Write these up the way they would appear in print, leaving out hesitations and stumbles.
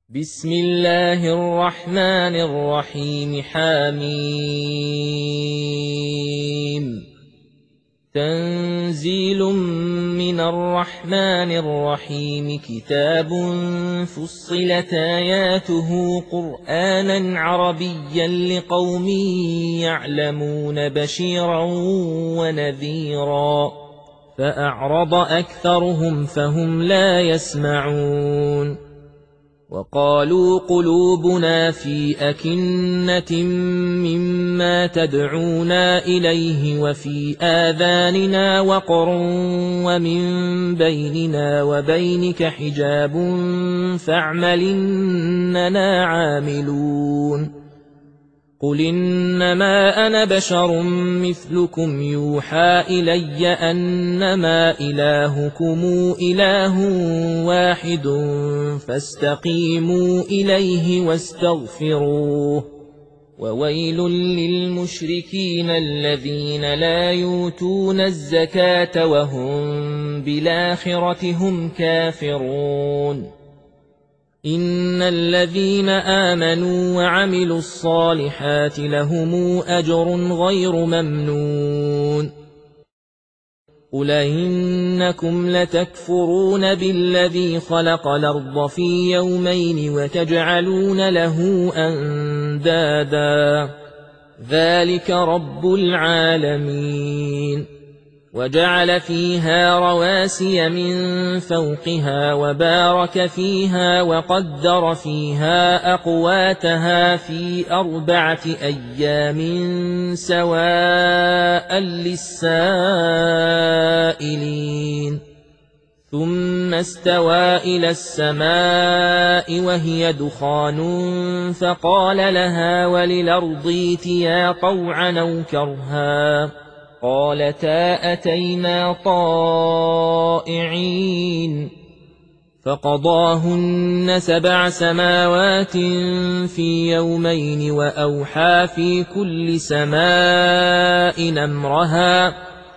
بسم الله الرحمن الرحيم حميم تنزيل من الرحمن الرحيم كتاب فصلت آياته قرآنا عربيا لقوم يعلمون بشيرا ونذيرا فأعرض أكثرهم فهم لا يسمعون وقالوا قلوبنا في أكنة مما تدعونا إليه وفي آذاننا وقر ومن بيننا وبينك حجاب فاعمل إننا عاملون قل إنما أنا بشر مثلكم يوحى إلي أنما إلهكم إله واحد فاستقيموا إليه واستغفروه وويل للمشركين الذين لا يؤتون الزكاة وهم بالآخرة هم كافرون إن الذين آمنوا وعملوا الصالحات لهم أجر غير ممنون قل إنكم لتكفرون بالذي خلق الأرض في يومين وتجعلون له أندادا ذلك رب العالمين وجعل فيها رواسي من فوقها وبارك فيها وقدر فيها أقواتها في 4 أيام سواء للسائلين ثم استوى إلى السماء وهي دخان فقال لها وللأرض ائتيا طوعا أو كرها قالتا أتينا طائعين فقضاهن 7 سماوات في يومين وأوحى في كل سماء أمرها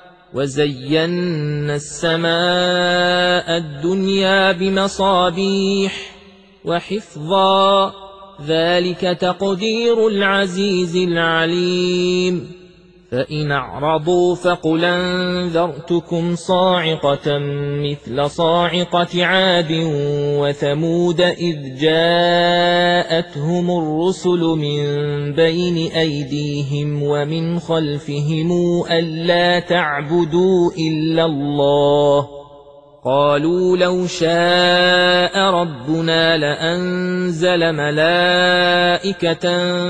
وزينا السماء الدنيا بمصابيح وحفظا ذلك تقدير العزيز العليم فإن أعرضوا فقل أنذرتكم صاعقة مثل صاعقة عاد وثمود إذ جاءتهم الرسل من بين أيديهم ومن خلفهم ألا تعبدوا إلا الله قالوا لو شاء ربنا لأنزل ملائكة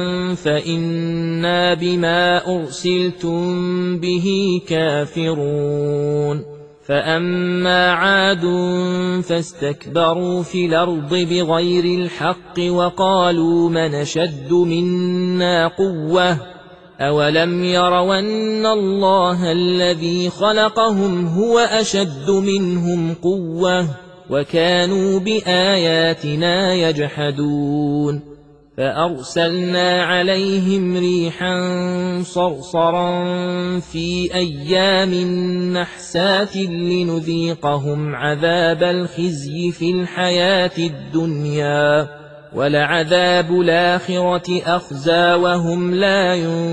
فإنا بما أرسلتم به كافرون فأما عاد فاستكبروا في الأرض بغير الحق وقالوا من أشد منا قوة أولم يروا أن الله الذي خلقهم هو أشد منهم قوة وكانوا بآياتنا يجحدون فأرسلنا عليهم ريحا صرصرا في أيام نحسات لنذيقهم عذاب الخزي في الحياة الدنيا ولعذاب الآخرة أخزى وهم لا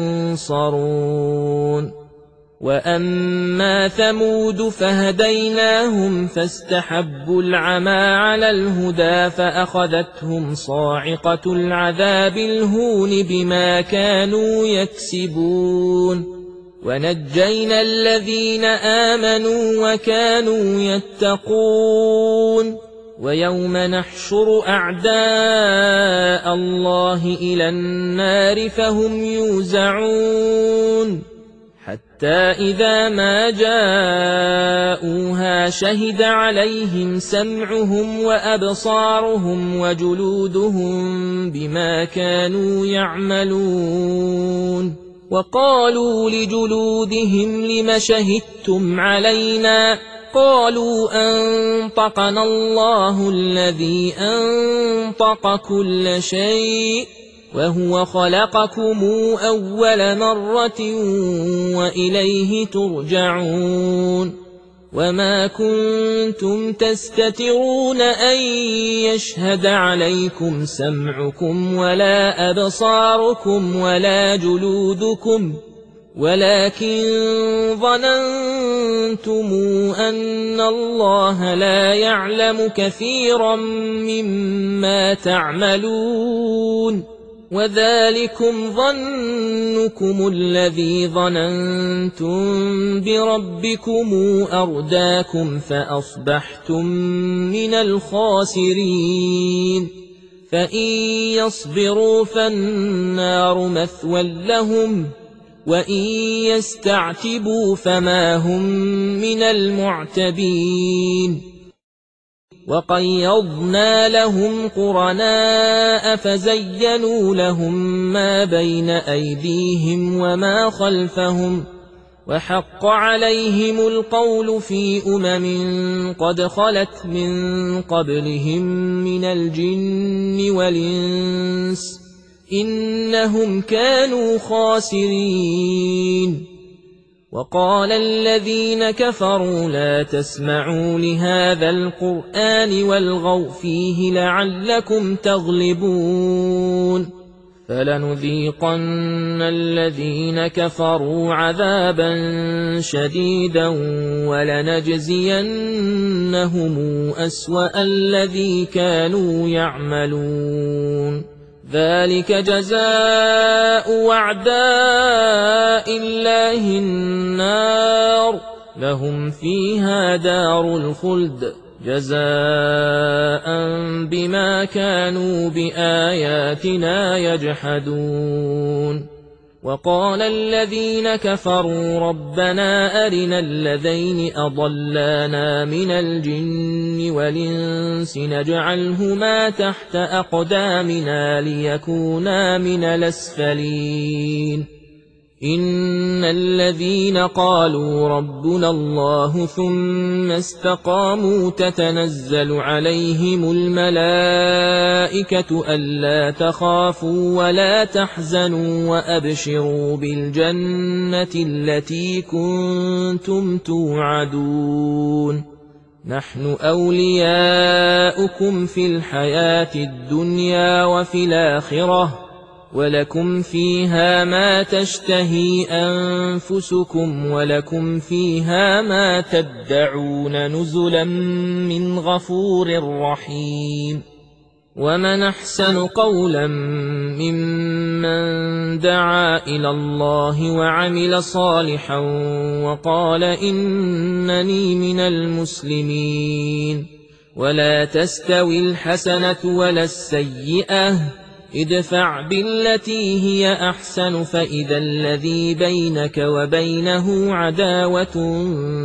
ينصرون وأما ثمود فهديناهم فاستحبوا العمى على الهدى فأخذتهم صاعقة العذاب الهون بما كانوا يكسبون ونجينا الذين آمنوا وكانوا يتقون ويوم نحشر أعداء الله إلى النار فهم يوزعون حتى إذا ما جاءوها شهد عليهم سمعهم وأبصارهم وجلودهم بما كانوا يعملون وقالوا لجلودهم لم شهدتم علينا قالوا أنطقنا الله الذي أنطق كل شيء وهو خلقكم أول مرة وإليه ترجعون وما كنتم تستترون أن يشهد عليكم سمعكم ولا أبصاركم ولا جلودكم ولكن ظننتم أن الله لا يعلم كثيرا مما تعملون وذلكم ظنكم الذي ظننتم بربكم أرداكم فأصبحتم من الخاسرين فإن يصبروا فالنار مثوى لهم وإن يستعتبوا فما هم من المعتبين وقيضنا لهم قرناء فزينوا لهم ما بين أيديهم وما خلفهم وحق عليهم القول في قد خلت من قبلهم من الجن والإنس إنهم كانوا خاسرين وقال الذين كفروا لا تسمعوا لهذا القرآن والغوا فيه لعلكم تغلبون فلنذيقن الذين كفروا عذابا شديدا ولنجزينهم أسوأ الذي كانوا يعملون ذلك جزاء أعداء الله النار لهم فيها دار الخلد جزاء بما كانوا بآياتنا يجحدون وقال الذين كفروا ربنا أرنا الذين أضلانا من الجن والإنس نجعلهما تحت أقدامنا ليكونا من الأسفلين إن الذين قالوا ربنا الله ثم استقاموا تتنزل عليهم الملائكة ألا تخافوا ولا تحزنوا وأبشروا بالجنة التي كنتم توعدون نحن أولياؤكم في الحياة الدنيا وفي الآخرة ولكم فيها ما تشتهي أنفسكم ولكم فيها ما تدعون نزلا من غفور رحيم ومن أحسن قولا ممن دعا إلى الله وعمل صالحا وقال إنني من المسلمين ولا تستوي الحسنة ولا السيئة ادفع بالتي هي أحسن فإذا الذي بينك وبينه عداوة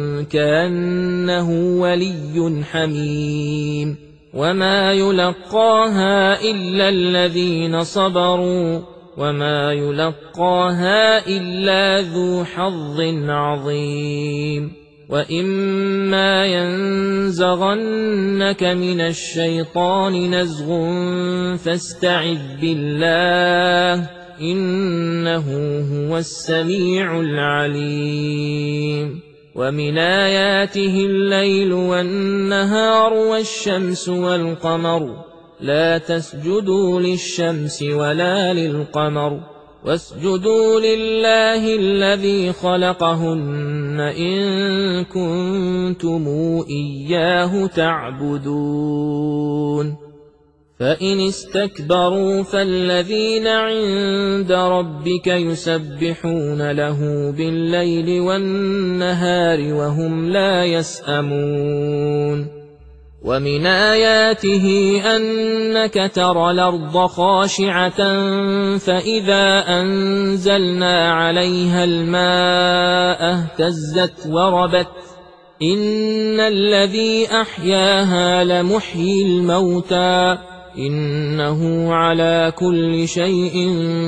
كأنه ولي حميم وما يلقاها إلا الذين صبروا وما يلقاها إلا ذو حظ عظيم وإما ينزغنك من الشيطان نزغ فاستعذ بالله إنه هو السميع العليم ومن آياته الليل والنهار والشمس والقمر لا تسجدوا للشمس ولا للقمر واسجدوا لله الذي خلقهن إن كنتم إياه تعبدون فإن استكبروا فالذين عند ربك يسبحون له بالليل والنهار وهم لا يسأمون ومن آياته أنك ترى الأرض خاشعة فإذا أنزلنا عليها الماء اهتزت وربت إن الذي أحياها لمحيي الموتى إنه على كل شيء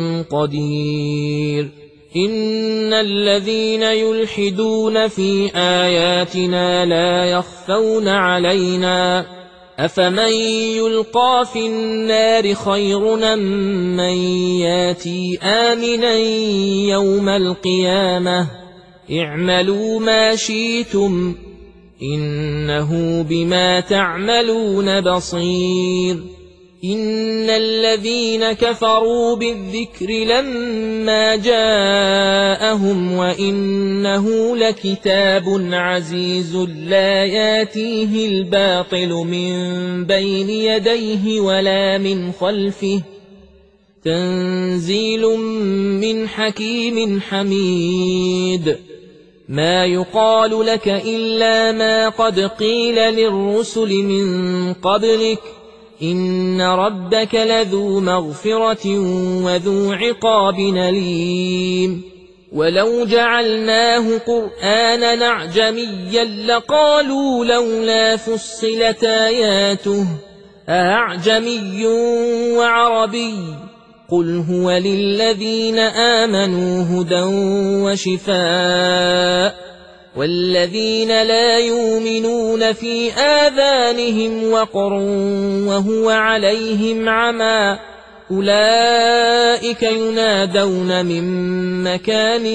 قدير إن الذين يلحدون في آياتنا لا يخفون علينا أفمن يلقى في النار خير من ياتي آمنا يوم القيامة اعملوا ما شئتم إنه بما تعملون بصير إن الذين كفروا بالذكر لما جاءهم وإنه لكتاب عزيز لا ياتيه الباطل من بين يديه ولا من خلفه تنزيل من حكيم حميد ما يقال لك إلا ما قد قيل للرسل من قبلك إن ربك لذو مغفرة وذو عقاب أليم ولو جعلناه قرآنا أعجميا لقالوا لولا فصلت آياته أأعجمي وعربي قل هو للذين آمنوا هدى وشفاء والذين لا يؤمنون في آذانهم وقر وهو عليهم عمى أولئك ينادون من مكان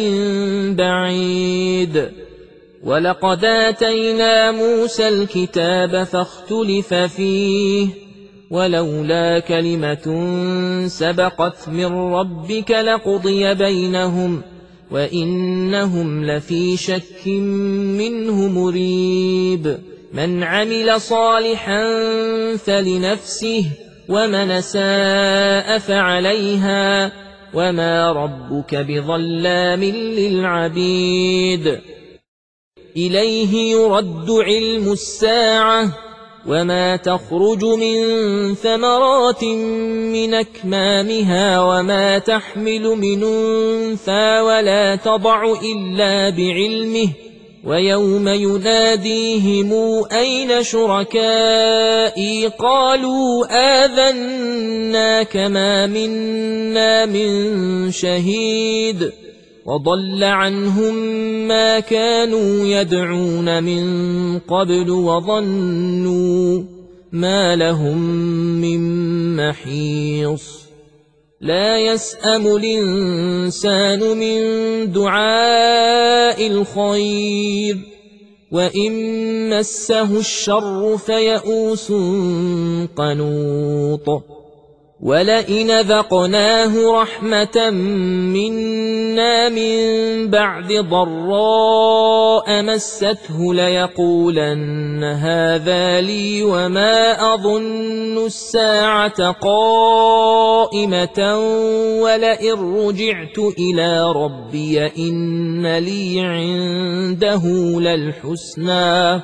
بعيد ولقد آتينا موسى الكتاب فاختلف فيه ولولا كلمة سبقت من ربك لقضي بينهم وإنهم لفي شك منه مريب من عمل صالحا فلنفسه ومن ساء فعليها وما ربك بظلام للعبيد إليه يرد علم الساعة وما تخرج من ثمرات من أكمامها وما تحمل من أنثى ولا تضع إلا بعلمه ويوم يناديهم أين شركائي قالوا آذناك ما منا من شهيد وضل عنهم ما كانوا يدعون من قبل وظنوا ما لهم من محيص لا يسأم الإنسان من دعاء الخير وإن مسه الشر فيئوس قنوط ولئن ذقناه رحمة منا من بعد ضراء مسته ليقولن هذا لي وما أظن الساعة قائمة ولئن رجعت إلى ربي إن لي عنده للحسنى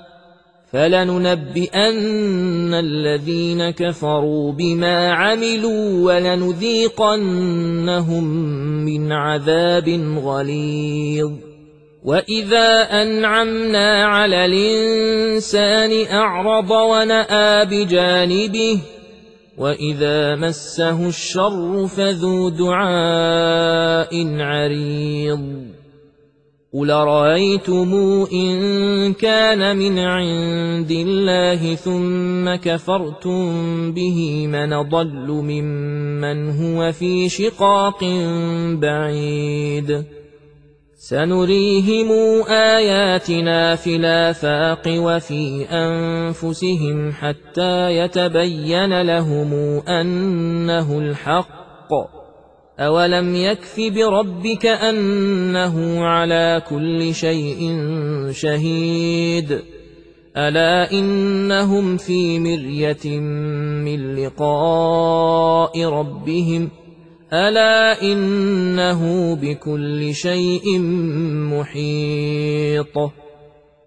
فلننبئن الذين كفروا بما عملوا ولنذيقنهم من عذاب غليظ وإذا أنعمنا على الإنسان أعرض ونأى بجانبه وإذا مسه الشر فذو دعاء عريض قل رأيتم إن كان من عند الله ثم كفرتم به من ضل ممن هو في شقاق بعيد سنريهم آياتنا في الآفاق وفي أنفسهم حتى يتبين لهم أنه الحق أولم يكف بربك أنه على كل شيء شهيد ألا إنهم في مرية من لقاء ربهم ألا إنه بكل شيء محيط